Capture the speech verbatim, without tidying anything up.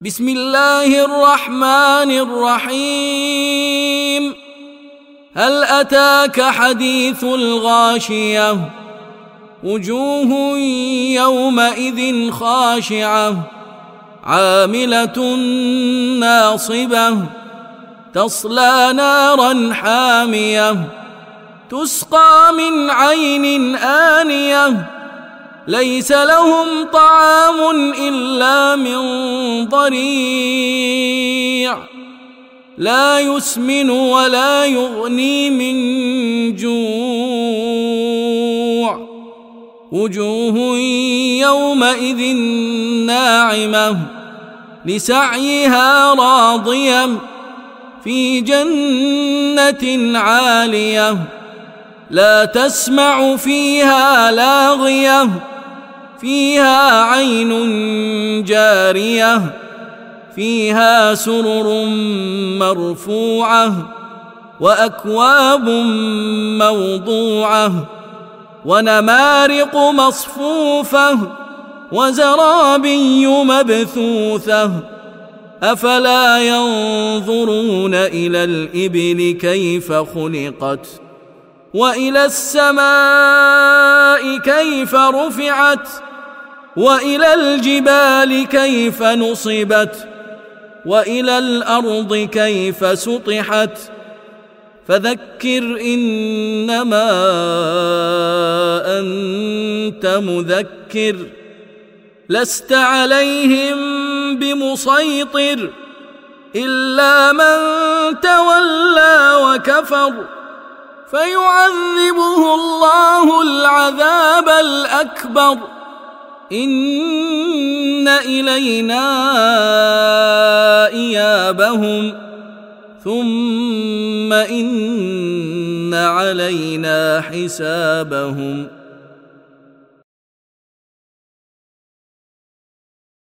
بسم الله الرحمن الرحيم. هل أتاك حديث الغاشية؟ وجوه يومئذ خاشعة عاملة ناصبة تصلى نارا حامية تسقى من عين آنية ليس لهم طعام إلا من ضريع لا يسمن ولا يغني من جوع وجوه يومئذ ناعمة لسعيها راضية في جنة عالية لا تسمع فيها لاغية فيها عين جارية فيها سرر مرفوعة وأكواب موضوعة ونمارق مصفوفة وزرابي مبثوثة أفلا ينظرون إلى الإبل كيف خلقت وإلى السماء كيف رفعت وإلى الجبال كيف نصبت وإلى الأرض كيف سطحت فذكر إنما أنت مذكر لست عليهم بمسيطر إلا من تولى وكفر فيعذبه الله العذاب الأكبر إن إلينا إيابهم ثم إن علينا حسابهم.